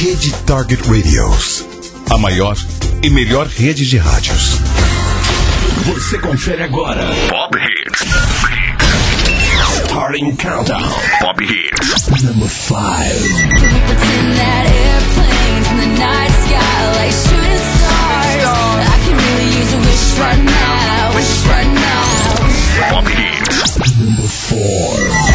Rede Target Radios, a maior e melhor rede de rádios. Você confere agora Pop Hits. Starting Countdown. Pop Hits. Number 5. Pretend that airplanes in the night sky like shooting stars. I can really use a wish right now. Wish right now. Pop Hits. Number 4.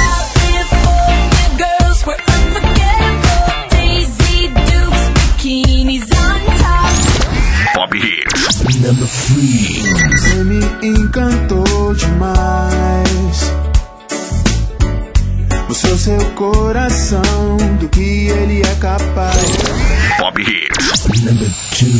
Girls were unforgettable. Daisy Dukes, bikinis on top. Pop Hits. Number 3. Você me encantou demais. Mostrou seu coração do que ele é capaz. Pop Hits. Number 2.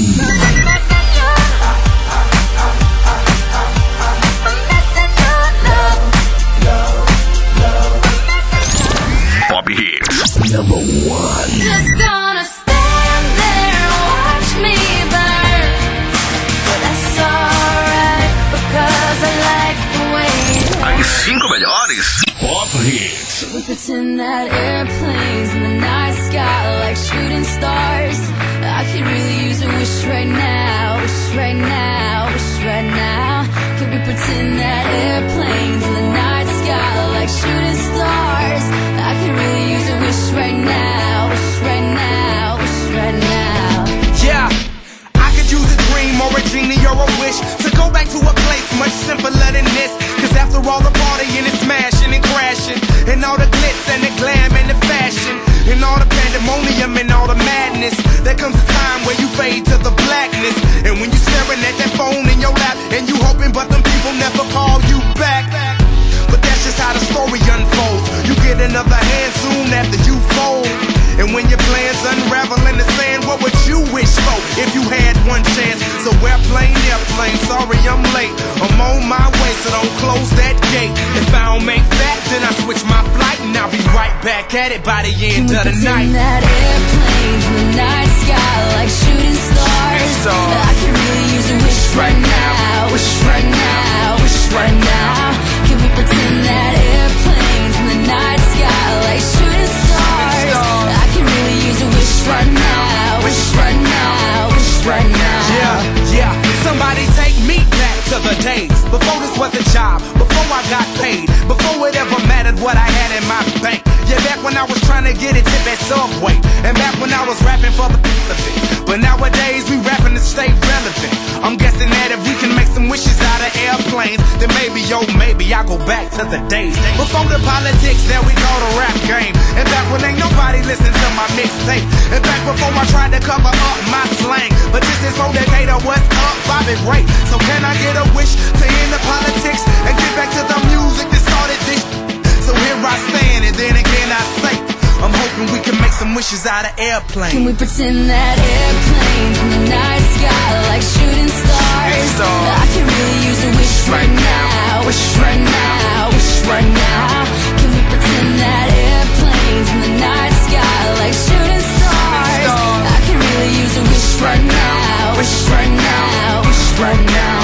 Pop Hits. Number 1. Just gonna stand there and watch me burn. But that's alright because I like the way it As 5 melhores Pop Hits. We pretend that airplanes in the night sky like shooting stars. I could really use a wish right now, wish right now, wish right now. Could we pretend that airplanes in the night sky like shooting stars? I could really use a wish right now, wish right now, wish right now. Yeah, I could use a dream or a genie or a wish to go back to a place much simpler than this. Cause after all the partying and smashing and crashing, and all the glitz and the glam and the fashion, and all the pandemonium and all the madness, there comes a time where you fade to the blackness. And when you're staring at that phone in your lap, and you hoping but them people never call you back. But that's just how the story unfolds. You get another hand soon after you fold. And when your plans unravel in the sand, what would you wish for if you had one chance? So airplane, sorry I'm late. I'm on my way, so don't close that gate. If I don't make that, then I switch my flight, and I'll be right back at it by the end of the night. That airplanes in the night sky like shooting stars. I could really use a wish right now, wish right now, wish right now. Can we pretend that airplanes in the night sky like shooting stars? I can really use a wish right now, wish right now, wish right now. Yeah, somebody take me back to the days before this was a job, before I got paid, before it ever mattered what I had in my bank. Yeah, back when I was trying to get a tip at Subway, and back when I was rapping for the benefit. But nowadays we rapping to stay relevant. I'm guessing that if we can make some wishes out of airplanes, then maybe, oh maybe I'll go back to the days before the politics that we call the rap game. And back when ain't nobody listened to my mixtape. And back before I tried to cover up my slang. But this is for Decatur, what's up, Bobby Ray. So can I get a wish to end the politics and get back to the music that started this? So here I stand, and then again I say, I'm hoping we can make some wishes out of airplanes. Can we pretend that airplanes in the night sky like shooting stars? I can really use a wish right now, wish right now, wish right now. Can we pretend that airplanes in the night sky like shooting stars? I can really use a wish right now, wish right now, wish right now.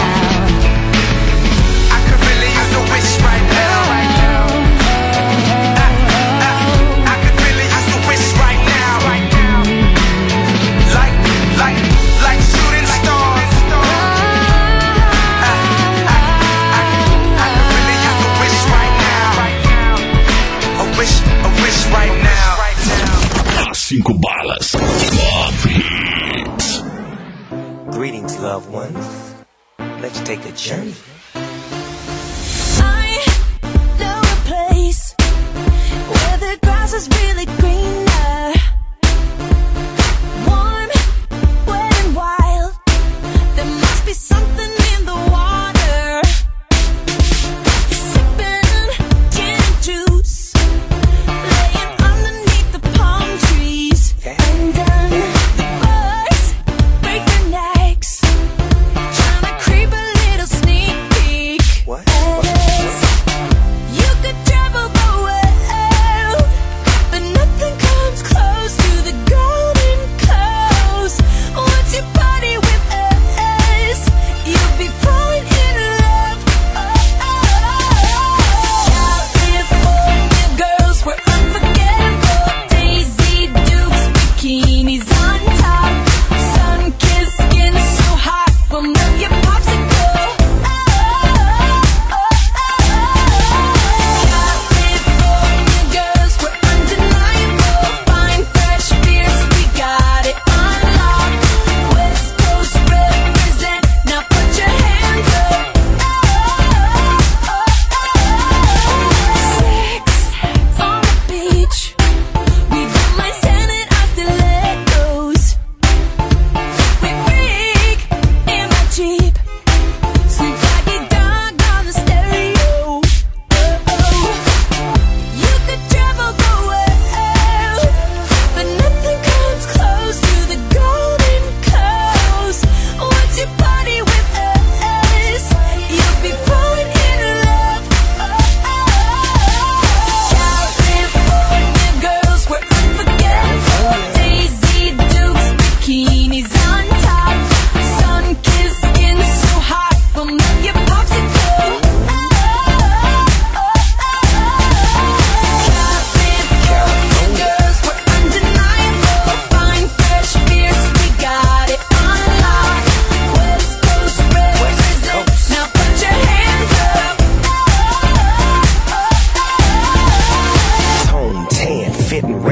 I could really use a wish right now. Like shooting stars. I could really use a wish right now. A wish right now. 5 balas. Pop Hits. Greetings, loved ones. Let's take a journey. I know a place where the grass is really greener. Warm, wet and wild. There must be something in the water. Sipping gin and juice, laying underneath the palm trees. And the birds break their necks, trying to creep a little sneak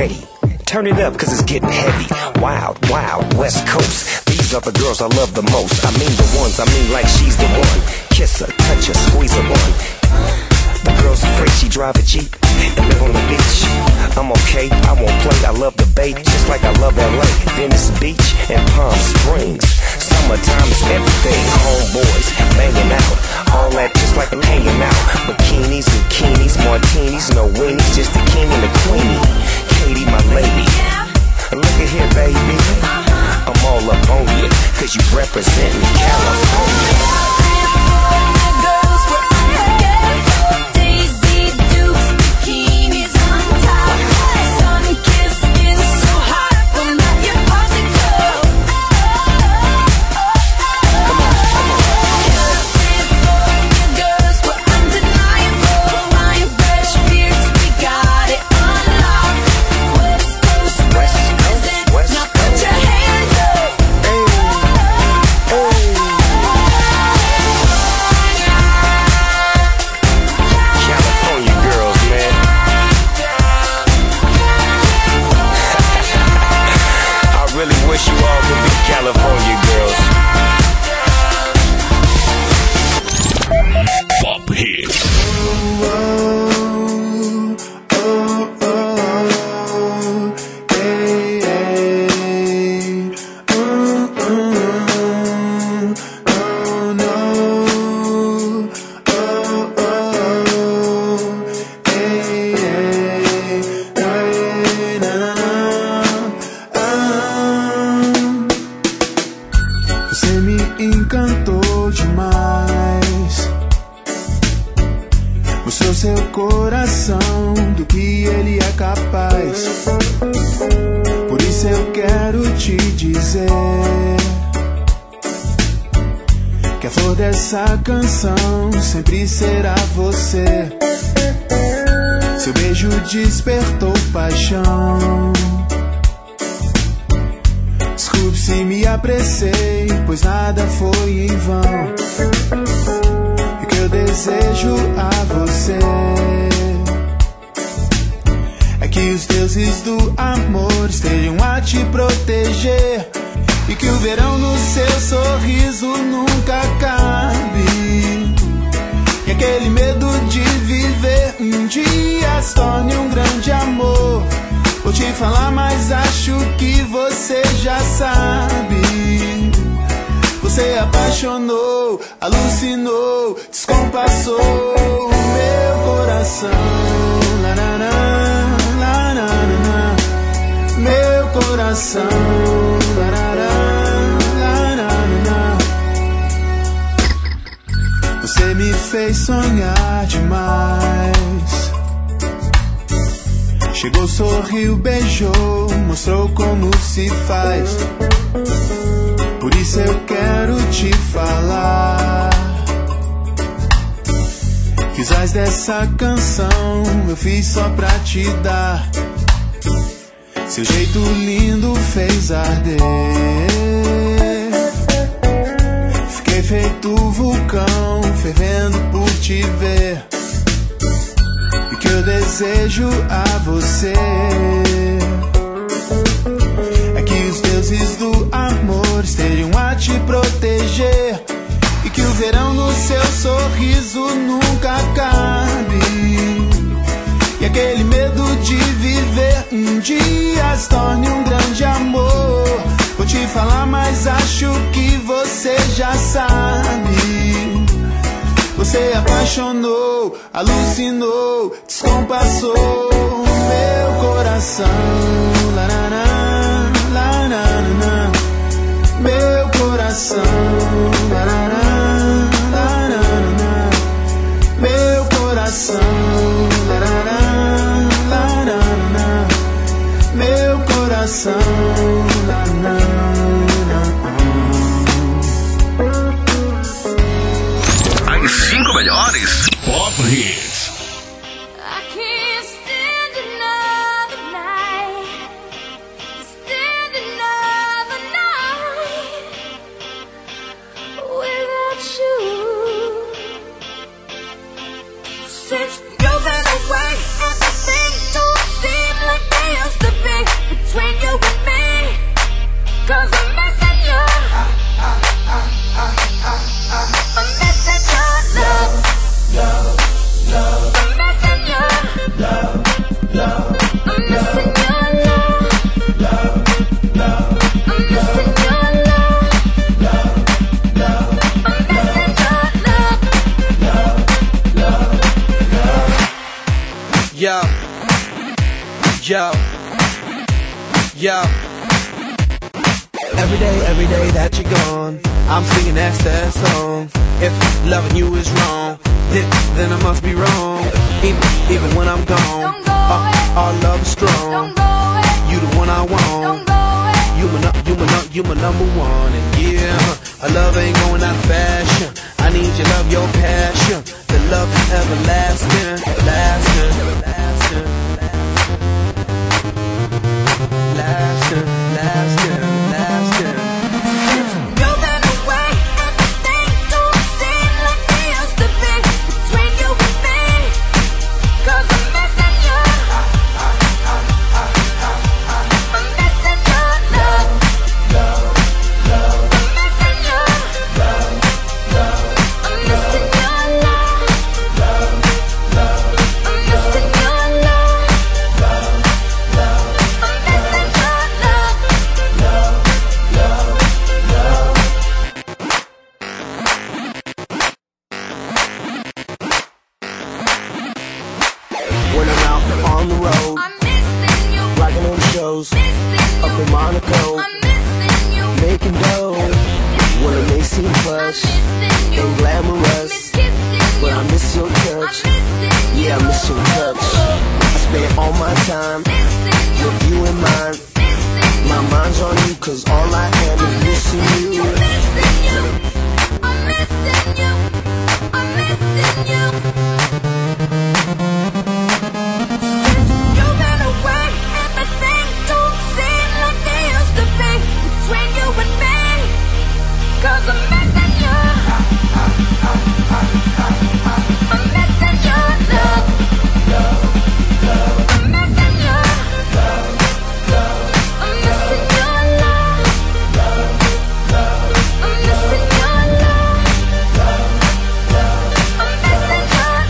ready. Turn it up cause it's getting heavy. Wild, wild, West Coast. These are the girls I love the most. I mean the ones, I mean like she's the one. Kiss her, touch her, squeeze her one. The girl's afraid she drive a Jeep and live on the beach. I'm okay, I won't play, I love the bay, just like I love LA, Venice Beach, and Palm Springs. Summertime is everything, homeboys banging out, all that just like I'm hanging out. Bikinis, bikinis, martinis, no weenies, just the king and the queenie. Katie, my lady, look at here, baby, I'm all up on you, cause you representing California. Wish you all could be California girls. Pop hits. Você me encantou demais. Mostrou seu coração do que ele é capaz. Por isso eu quero te dizer que a flor dessa canção sempre será você. Seu beijo despertou paixão. Desculpe se me apressei, pois nada foi em vão. E o que eu desejo a você é que os deuses do amor estejam a te proteger, e que o verão no seu sorriso nunca acabe, e aquele medo de viver um dia se torne um grande amor. Vou te falar, mas acho que você já sabe. Você apaixonou, alucinou, descompassou meu coração. Lanana, lanana, meu coração. Lanana, lanana. Você me fez sonhar demais. Chegou, sorriu, beijou, mostrou como se faz. Por isso eu quero te falar que os ais dessa canção eu fiz só pra te dar. Seu jeito lindo fez arder. Fiquei feito vulcão, fervendo por te ver. E que eu desejo a você é que os deuses do amor estejam a te proteger, e que o verão no seu sorriso nunca acabe, e aquele medo de viver um dia se torne um grande amor. Vou te falar, mas acho que você já sabe. Você apaixonou, alucinou, descompassou meu coração. Lanana, lanana, meu coração. Lanana, lanana, meu coração. Lanana, lanana, meu coração. As 5 melhores Pop Hits. I can't stand another night. Stand another night. Yo. Every day that you're gone, I'm singing that sad song. If loving you is wrong, then I must be wrong. Even when I'm gone, our love is strong. You the one I want. You my number one. And yeah, our love ain't going out of fashion. I need your love, your passion. The love is everlasting, lasting. When I'm out on the road, I'm missing you. Rocking on shows, up in Monaco, I'm missing you. Making dough, when it may seem plush and glamorous, but I miss your touch. Yeah, I miss your touch. I spend all my time with you in mind. My mind's on you, cause all I have is missing you. I'm missing you. I'm missing you. Cause I'm missing you. I'm missing your love. I'm missing you. I'm missing your love. I'm missing your love. I'm missing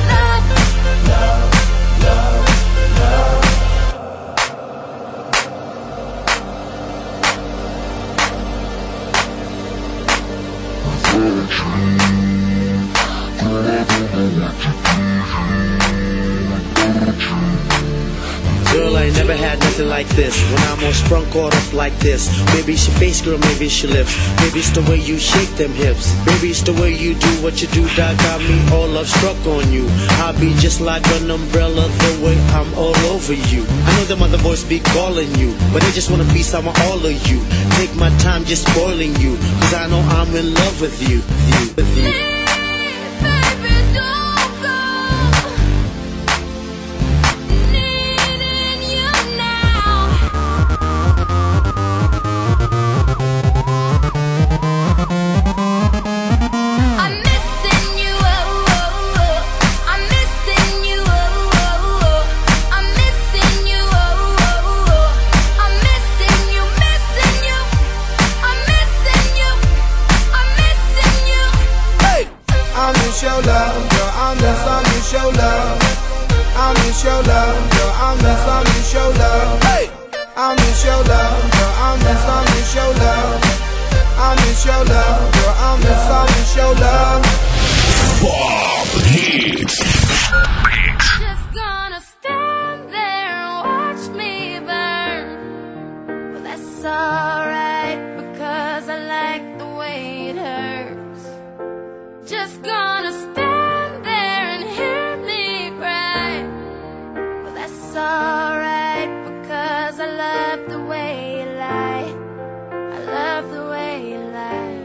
Girl, I ain't never had nothing like this. When I'm all sprung, caught up like this. Maybe it's your face, girl, maybe it's your lips. Maybe it's the way you shake them hips. Maybe it's the way you do what you do that got me all love struck on you. I'll be just like an umbrella the way I'm all over you. I know them other boys be calling you, but they just wanna be some of all of you. Take my time just spoiling you, cause I know I'm in love with you. Your love, girl, I miss your love. I miss your love, girl, I miss your love. Hey, I miss your love, girl, I miss your love. I miss your love, girl, I miss your love. Bob Hits. Just gonna stand there and watch me burn. Well, that's alright because I like the way it hurts. Just gonna stand there and hear me cry. Well, that's alright because I love the way you lie. I love the way you lie.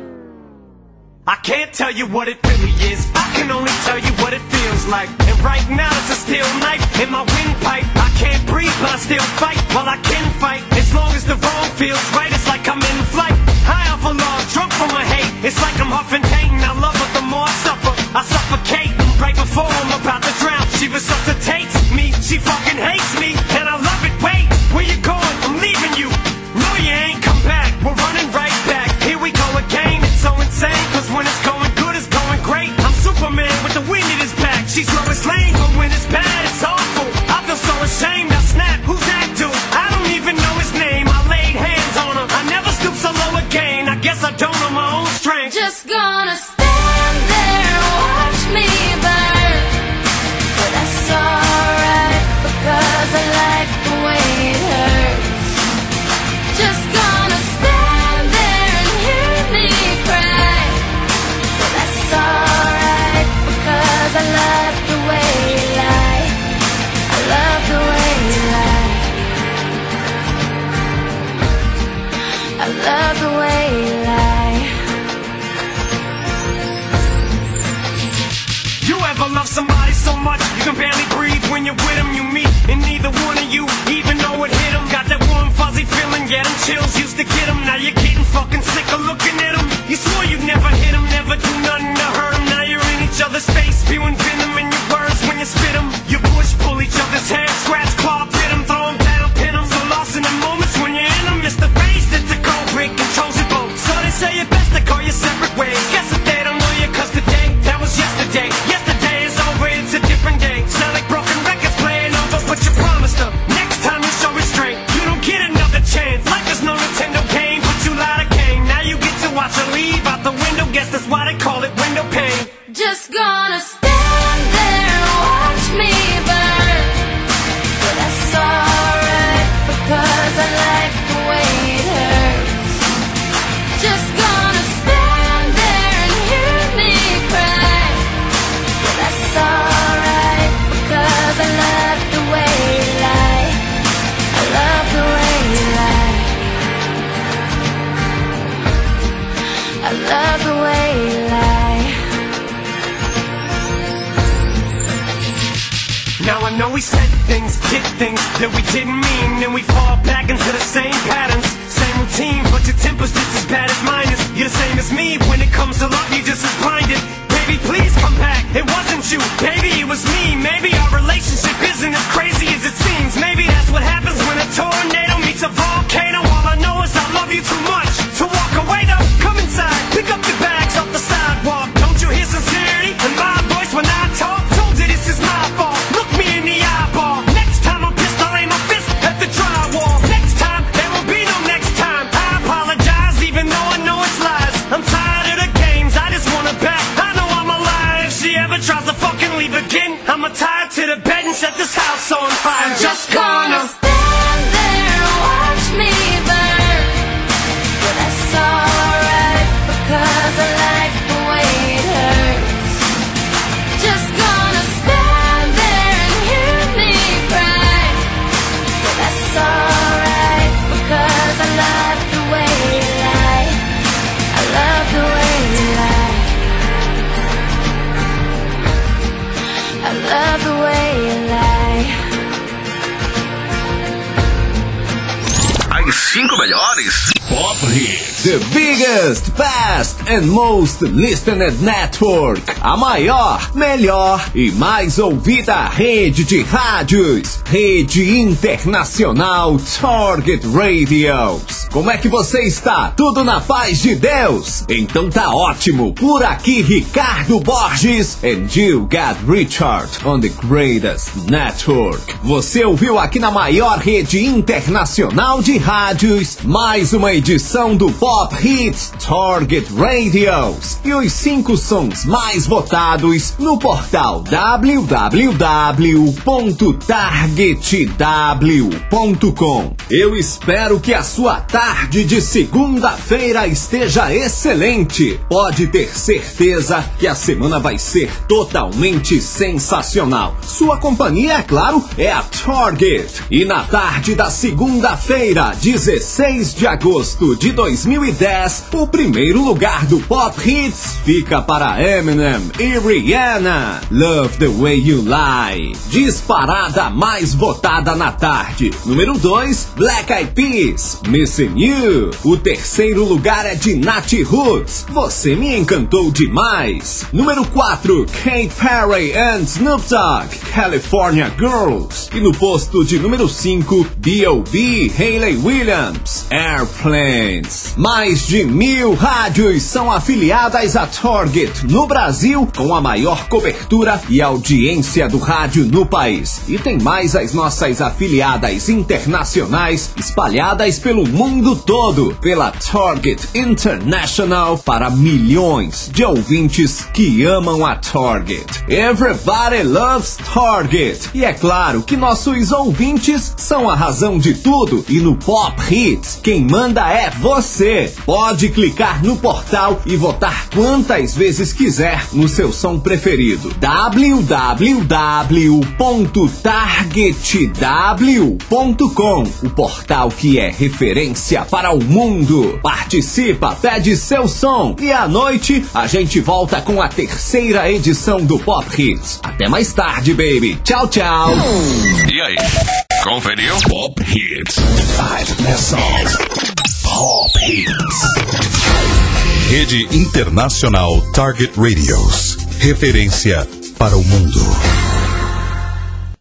I can't tell you what it really is. I can only tell you what it feels like. And right now it's a steel knife in my windpipe. I can't breathe but I still fight. Well, I can fight as long as the wrong feels right. It's like I'm in flight, high off of love, drunk from my hate. It's like I'm huffing pain. I love her the more I suffer. I suffocate right before I'm about to drown. She resuscitates me, she fucking hates me, and I love it. Wait, where you going? I'm leaving you. No, you ain't come back. We're running right back. Here we go again. It's so insane, cause when it's going good, it's going great. I'm Superman with the wind in his back. She's Lois Lane, but when it's bad, it's awful. I feel so ashamed. I snap. Who's that dude? I don't even know his name. I laid hands on her. I never stoop so low again. I guess I don't know my own strength. Just gonna stand there and watch me burn. But that's alright because you're with them, you meet, and neither one of you even know it hit them. Got that warm, fuzzy feeling, yeah, them chills used to get them. Now you're getting fucking sick of looking at them. You swore you'd never hit them, never do nothing to hurt them. Now you're in each other's face, spewing venom in your words when you spit them. You push, pull each other's hair, scratch, claw, pit them, throw them down, pin them. So lost in the moments when you're in them, it's the face that's a cold break, controls your boat. So they say it best to call you separate ways. Guess that they don't know you, cause today, that was yesterday. Yesterday is over, it's a different day. Sound like broken records playing over, but you promised them. Next time you show restraint, you don't get another chance. Like there's no Nintendo game, but you lied again. Now you get to watch her leave out the window, guess that's why they call it window pane. Just gonna stand there and watch me burn. But that's alright, because I like the way it hurts. Just gonna stand there and hear me cry. But that's alright, because I love the way you lie. I love the way you lie. I love the way you lie. Now I know we said things, did things that we didn't mean, and we fall back into the same patterns, same routine, but your temper's just as bad as mine is. You're the same as me, when it comes to love, you're just as blinded. Baby, please come back, it wasn't you, baby, it was me. Maybe our relationship isn't as crazy as it seems. Maybe that's what happens when a tornado meets a volcano. All I know is I love you too much to walk away though. Come inside, pick up your bags off the sidewalk. Don't you hear sincerity in my voice when I talk? Told you this is my fault. Look me in the eyeball. Next time I'm pissed, I'll aim my fist at the drywall. Next time, there will be no next time. I apologize, even though I know it's lies. I'm tired of the games, I just want her back. I know I'm alive. If she ever tries to fucking leave again, I'ma tie her to the bed and set this house on fire. I'm just gonna stand there and watch me burn. But that's alright, because I like the way it hurts. Just gonna stand there and hear me cry. But that's alright, because I love the way you lie. I love the way you lie. I love the way you lie. As 5 melhores Pop Hits. The biggest, best and most listened network. A maior, melhor e mais ouvida rede de rádios. Rede Internacional Target Radios. Como é que você está? Tudo na paz de Deus? Então tá ótimo. Por aqui Ricardo Borges and you got Richard on the greatest network. Você ouviu aqui na maior rede internacional de rádios mais uma edição do Pop Hits Target Radios e os 5 sons mais votados no portal www.targetw.com. Eu espero que a sua tarde de segunda-feira esteja excelente. Pode ter certeza que a semana vai ser totalmente sensacional. Sua companhia, é claro, é a Target. E na tarde da segunda-feira, 16 de agosto de 2010, o primeiro lugar do Pop Hits fica para Eminem e Rihanna. Love the Way You Lie. Disparada mais votada na tarde. Número 2, Black Eyed Peas, Missing You. O terceiro lugar é de Nat Roots, Você Me Encantou Demais. Número 4, Katy Perry and Snoop Dogg, California Girls. E no posto de número 5, B.O.B. Hayley Williams, Airplanes. Mais de 1000 rádios são afiliadas à Target no Brasil, com a maior cobertura e audiência do rádio no país. E tem mais as nossas afiliadas internacionais espalhadas pelo mundo todo, pela Target International, para milhões de ouvintes que amam a Target. Everybody loves Target. E é claro que nossos ouvintes são a razão de tudo, e no Pop Hits quem manda é você. Pode clicar no portal e votar quantas vezes quiser no seu som preferido. www.targetw.com, o portal que é referência referência para o mundo. Participa, pede seu som e à noite a gente volta com a 3ª edição do Pop Hits. Até mais tarde, baby. Tchau, tchau. E aí, conferiu? Pop Hits. 5 best songs. Pop Hits. Rede Internacional Target Radios. Referência para o mundo.